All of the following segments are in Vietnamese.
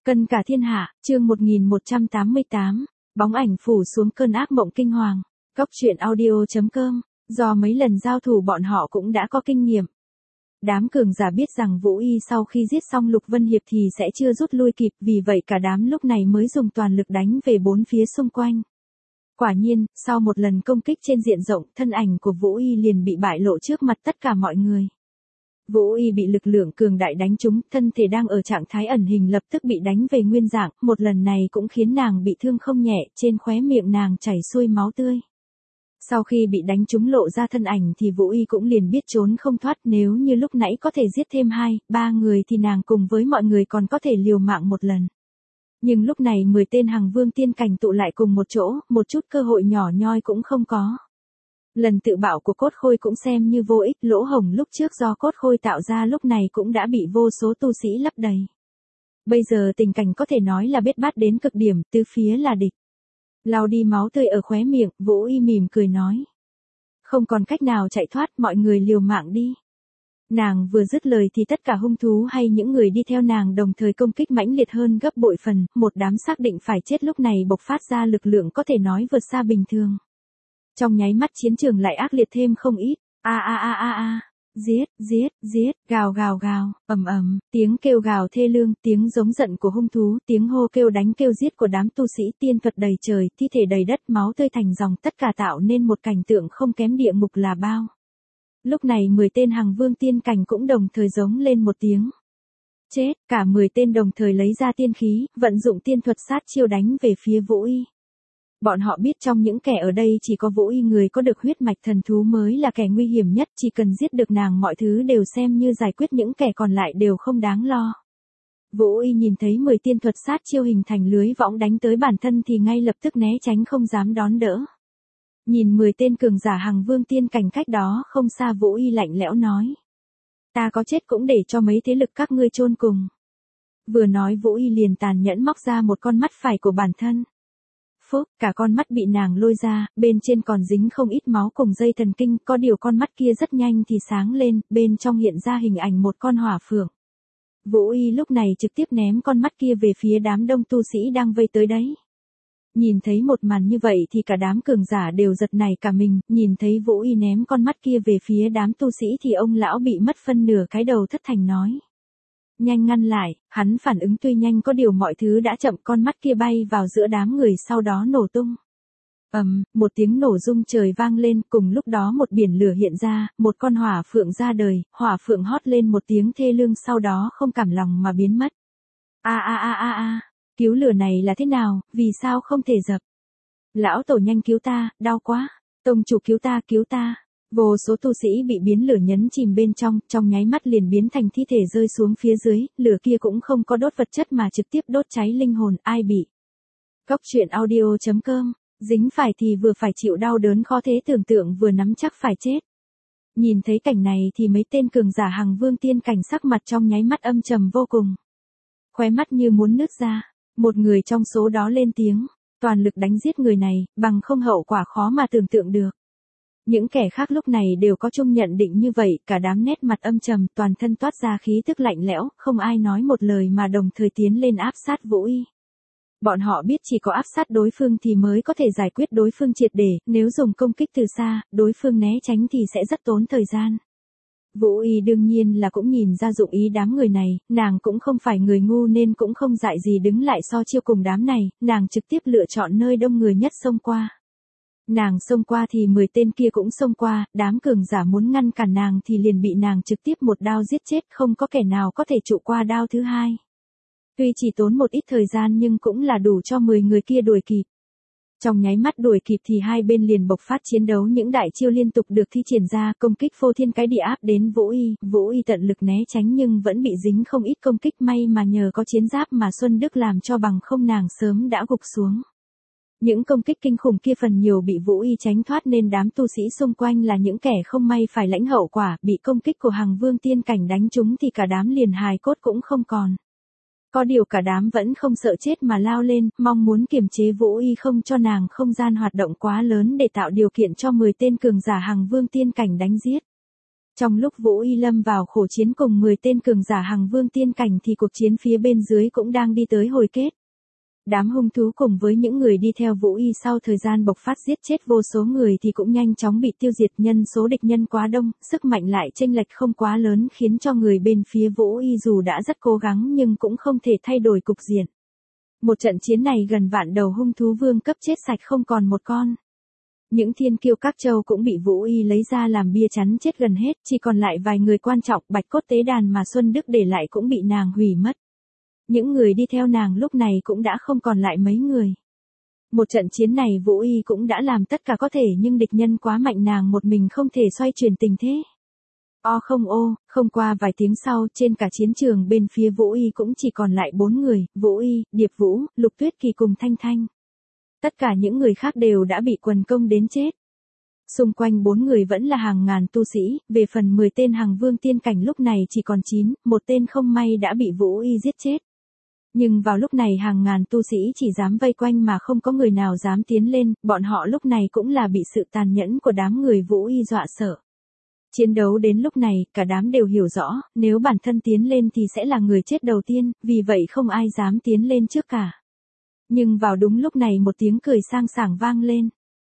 Cân cả thiên hạ, chương 1188, bóng ảnh phủ xuống cơn ác mộng kinh hoàng. Góc truyện audio.com, do mấy lần giao thủ bọn họ cũng đã có kinh nghiệm. Đám cường giả biết rằng Vũ Y sau khi giết xong Lục Vân Hiệp thì sẽ chưa rút lui kịp, vì vậy cả đám lúc này mới dùng toàn lực đánh về bốn phía xung quanh. Quả nhiên, sau một lần công kích trên diện rộng, thân ảnh của Vũ Y liền bị bại lộ trước mặt tất cả mọi người. Vũ Y bị lực lượng cường đại đánh trúng, thân thể đang ở trạng thái ẩn hình lập tức bị đánh về nguyên dạng, một lần này cũng khiến nàng bị thương không nhẹ, trên khóe miệng nàng chảy xuôi máu tươi. Sau khi bị đánh trúng lộ ra thân ảnh thì Vũ Y cũng liền biết trốn không thoát, nếu như lúc nãy có thể giết thêm 2-3 người thì nàng cùng với mọi người còn có thể liều mạng một lần. Nhưng lúc này 10 tên Hằng Vương tiên cảnh tụ lại cùng một chỗ, một chút cơ hội nhỏ nhoi cũng không có. Lần tự bạo của cốt khôi cũng xem như vô ích, lỗ hổng lúc trước do cốt khôi tạo ra lúc này cũng đã bị vô số tu sĩ lấp đầy. Bây giờ tình cảnh có thể nói là bết bát đến cực điểm, tứ phía là địch. Lau đi máu tươi ở khóe miệng, Vũ Y mỉm cười nói. Không còn cách nào chạy thoát, mọi người liều mạng đi. Nàng vừa dứt lời thì tất cả hung thú hay những người đi theo nàng đồng thời công kích mãnh liệt hơn gấp bội phần, một đám xác định phải chết lúc này bộc phát ra lực lượng có thể nói vượt xa bình thường. Trong nháy mắt chiến trường lại ác liệt thêm không ít, giết, gào, tiếng kêu gào thê lương, tiếng giống giận của hung thú, tiếng hô kêu đánh kêu giết của đám tu sĩ tiên thuật đầy trời, thi thể đầy đất, máu tươi thành dòng, tất cả tạo nên một cảnh tượng không kém địa ngục là bao. Lúc này 10 tên Hằng Vương tiên cảnh cũng đồng thời giống lên một tiếng. Chết, cả 10 tên đồng thời lấy ra tiên khí, vận dụng tiên thuật sát chiêu đánh về phía Vũ Y. Bọn họ biết trong những kẻ ở đây chỉ có Vũ Y người có được huyết mạch thần thú mới là kẻ nguy hiểm nhất, chỉ cần giết được nàng mọi thứ đều xem như giải quyết, những kẻ còn lại đều không đáng lo. Vũ Y nhìn thấy 10 tiên thuật sát chiêu hình thành lưới võng đánh tới bản thân thì ngay lập tức né tránh không dám đón đỡ. Nhìn 10 tên cường giả Hằng Vương tiên cảnh cách đó không xa, Vũ Y lạnh lẽo nói. Ta có chết cũng để cho mấy thế lực các ngươi chôn cùng. Vừa nói Vũ Y liền tàn nhẫn móc ra một con mắt phải của bản thân. Phúc, cả con mắt bị nàng lôi ra, bên trên còn dính không ít máu cùng dây thần kinh, có điều con mắt kia rất nhanh thì sáng lên, bên trong hiện ra hình ảnh một con hỏa phượng. Vũ Y lúc này trực tiếp ném con mắt kia về phía đám đông tu sĩ đang vây tới đấy. Nhìn thấy một màn như vậy thì cả đám cường giả đều giật nảy cả mình, nhìn thấy Vũ Y ném con mắt kia về phía đám tu sĩ thì ông lão bị mất phân nửa cái đầu thất thành nói. Nhanh ngăn lại, hắn phản ứng tuy nhanh có điều mọi thứ đã chậm, con mắt kia bay vào giữa đám người sau đó nổ tung. Một tiếng nổ rung trời vang lên, cùng lúc đó một biển lửa hiện ra, một con hỏa phượng ra đời, hỏa phượng hót lên một tiếng thê lương sau đó không cảm lòng mà biến mất. Cứu lửa này là thế nào, vì sao không thể dập? Lão tổ nhanh cứu ta, đau quá, tông chủ cứu ta. Vô số tu sĩ bị biến lửa nhấn chìm bên trong nháy mắt liền biến thành thi thể rơi xuống phía dưới, lửa kia cũng không có đốt vật chất mà trực tiếp đốt cháy linh hồn, ai bị. Góc truyện audio.com, dính phải thì vừa phải chịu đau đớn khó thế tưởng tượng vừa nắm chắc phải chết. Nhìn thấy cảnh này thì mấy tên cường giả Hằng Vương tiên cảnh sắc mặt trong nháy mắt âm trầm vô cùng. Khóe mắt như muốn nứt ra, một người trong số đó lên tiếng, toàn lực đánh giết người này, bằng không hậu quả khó mà tưởng tượng được. Những kẻ khác lúc này đều có chung nhận định như vậy, cả đám nét mặt âm trầm, toàn thân toát ra khí tức lạnh lẽo, không ai nói một lời mà đồng thời tiến lên áp sát Vũ Y. Bọn họ biết chỉ có áp sát đối phương thì mới có thể giải quyết đối phương triệt để, nếu dùng công kích từ xa, đối phương né tránh thì sẽ rất tốn thời gian. Vũ Y đương nhiên là cũng nhìn ra dụng ý đám người này, nàng cũng không phải người ngu nên cũng không dại gì đứng lại so chiêu cùng đám này, nàng trực tiếp lựa chọn nơi đông người nhất xông qua. Nàng xông qua thì 10 tên kia cũng xông qua, đám cường giả muốn ngăn cản nàng thì liền bị nàng trực tiếp một đao giết chết, không có kẻ nào có thể trụ qua đao thứ hai. Tuy chỉ tốn một ít thời gian nhưng cũng là đủ cho 10 người kia đuổi kịp. Trong nháy mắt đuổi kịp thì hai bên liền bộc phát chiến đấu, những đại chiêu liên tục được thi triển ra, công kích phô thiên cái địa áp đến Vũ Y tận lực né tránh nhưng vẫn bị dính không ít công kích, may mà nhờ có chiến giáp mà Xuân Đức làm cho bằng không nàng sớm đã gục xuống. Những công kích kinh khủng kia phần nhiều bị Vũ Y tránh thoát nên đám tu sĩ xung quanh là những kẻ không may phải lãnh hậu quả, bị công kích của Hằng Vương tiên cảnh đánh trúng thì cả đám liền hài cốt cũng không còn. Có điều cả đám vẫn không sợ chết mà lao lên, mong muốn kiềm chế Vũ Y không cho nàng không gian hoạt động quá lớn để tạo điều kiện cho 10 tên cường giả Hằng Vương tiên cảnh đánh giết. Trong lúc Vũ Y lâm vào khổ chiến cùng 10 tên cường giả Hằng Vương tiên cảnh thì cuộc chiến phía bên dưới cũng đang đi tới hồi kết. Đám hung thú cùng với những người đi theo Vũ Y sau thời gian bộc phát giết chết vô số người thì cũng nhanh chóng bị tiêu diệt, nhân số địch nhân quá đông, sức mạnh lại chênh lệch không quá lớn khiến cho người bên phía Vũ Y dù đã rất cố gắng nhưng cũng không thể thay đổi cục diện. Một trận chiến này gần vạn đầu hung thú vương cấp chết sạch không còn một con. Những thiên kiêu các châu cũng bị Vũ Y lấy ra làm bia chắn chết gần hết, chỉ còn lại vài người quan trọng, bạch cốt tế đàn mà Xuân Đức để lại cũng bị nàng hủy mất. Những người đi theo nàng lúc này cũng đã không còn lại mấy người. Một trận chiến này Vũ Y cũng đã làm tất cả có thể nhưng địch nhân quá mạnh, nàng một mình không thể xoay chuyển tình thế. Không qua vài tiếng sau trên cả chiến trường bên phía Vũ Y cũng chỉ còn lại 4 người, Vũ Y, Điệp Vũ, Lục Tuyết Kỳ cùng Thanh Thanh. Tất cả những người khác đều đã bị quần công đến chết. Xung quanh 4 người vẫn là hàng ngàn tu sĩ, về phần 10 tên Hằng Vương tiên cảnh lúc này chỉ còn 9, một tên không may đã bị Vũ Y giết chết. Nhưng vào lúc này hàng ngàn tu sĩ chỉ dám vây quanh mà không có người nào dám tiến lên, bọn họ lúc này cũng là bị sự tàn nhẫn của đám người Vũ Y dọa sợ. Chiến đấu đến lúc này, cả đám đều hiểu rõ, nếu bản thân tiến lên thì sẽ là người chết đầu tiên, vì vậy không ai dám tiến lên trước cả. Nhưng vào đúng lúc này một tiếng cười sang sảng vang lên.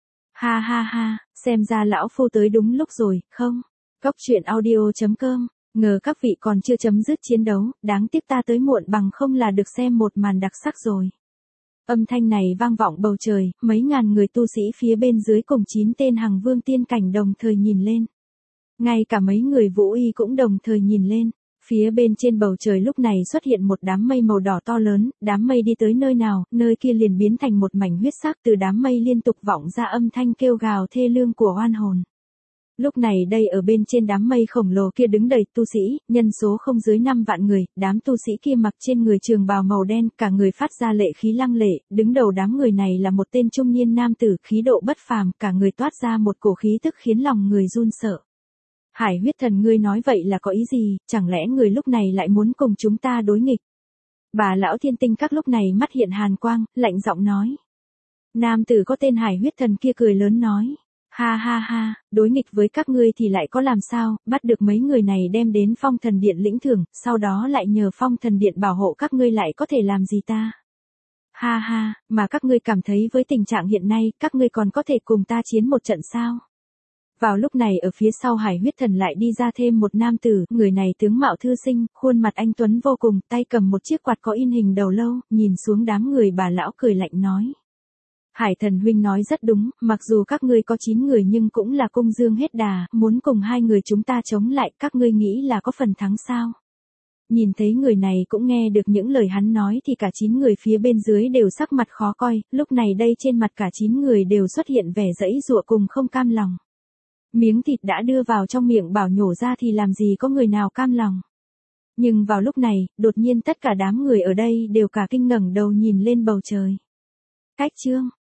Ha ha ha, xem ra lão phu tới đúng lúc rồi, không? Cóc truyện audio.com, ngờ các vị còn chưa chấm dứt chiến đấu, đáng tiếc ta tới muộn bằng không là được xem một màn đặc sắc rồi. Âm thanh này vang vọng bầu trời, mấy ngàn người tu sĩ phía bên dưới cùng 9 tên Hằng Vương tiên cảnh đồng thời nhìn lên. Ngay cả mấy người Vũ Y cũng đồng thời nhìn lên. Phía bên trên bầu trời lúc này xuất hiện một đám mây màu đỏ to lớn, đám mây đi tới nơi nào, nơi kia liền biến thành một mảnh huyết sắc, từ đám mây liên tục vọng ra âm thanh kêu gào thê lương của oan hồn. Lúc này đây ở bên trên đám mây khổng lồ kia đứng đầy tu sĩ, nhân số không dưới 5 vạn người, đám tu sĩ kia mặc trên người trường bào màu đen, cả người phát ra lệ khí lăng lệ, đứng đầu đám người này là một tên trung niên nam tử, khí độ bất phàm, cả người toát ra một cổ khí tức khiến lòng người run sợ. Hải huyết thần, ngươi nói vậy là có ý gì, chẳng lẽ người lúc này lại muốn cùng chúng ta đối nghịch? Bà lão thiên tinh các lúc này mắt hiện hàn quang, lạnh giọng nói. Nam tử có tên Hải huyết thần kia cười lớn nói. Ha ha ha, đối nghịch với các ngươi thì lại có làm sao, bắt được mấy người này đem đến Phong Thần Điện lĩnh thưởng, sau đó lại nhờ Phong Thần Điện bảo hộ các ngươi lại có thể làm gì ta? Ha ha, mà các ngươi cảm thấy với tình trạng hiện nay, các ngươi còn có thể cùng ta chiến một trận sao? Vào lúc này ở phía sau Hải huyết thần lại đi ra thêm một nam tử, người này tướng mạo thư sinh, khuôn mặt anh tuấn vô cùng, tay cầm một chiếc quạt có in hình đầu lâu, nhìn xuống đám người bà lão cười lạnh nói. Hải thần huynh nói rất đúng, mặc dù các ngươi có 9 người nhưng cũng là cung dương hết đà, muốn cùng 2 người chúng ta chống lại, các ngươi nghĩ là có phần thắng sao? Nhìn thấy người này cũng nghe được những lời hắn nói thì cả 9 người phía bên dưới đều sắc mặt khó coi, lúc này đây trên mặt cả 9 người đều xuất hiện vẻ giãy giụa cùng không cam lòng. Miếng thịt đã đưa vào trong miệng bảo nhổ ra thì làm gì có người nào cam lòng. Nhưng vào lúc này, đột nhiên tất cả đám người ở đây đều cả kinh ngẩng đầu nhìn lên bầu trời. Cách chương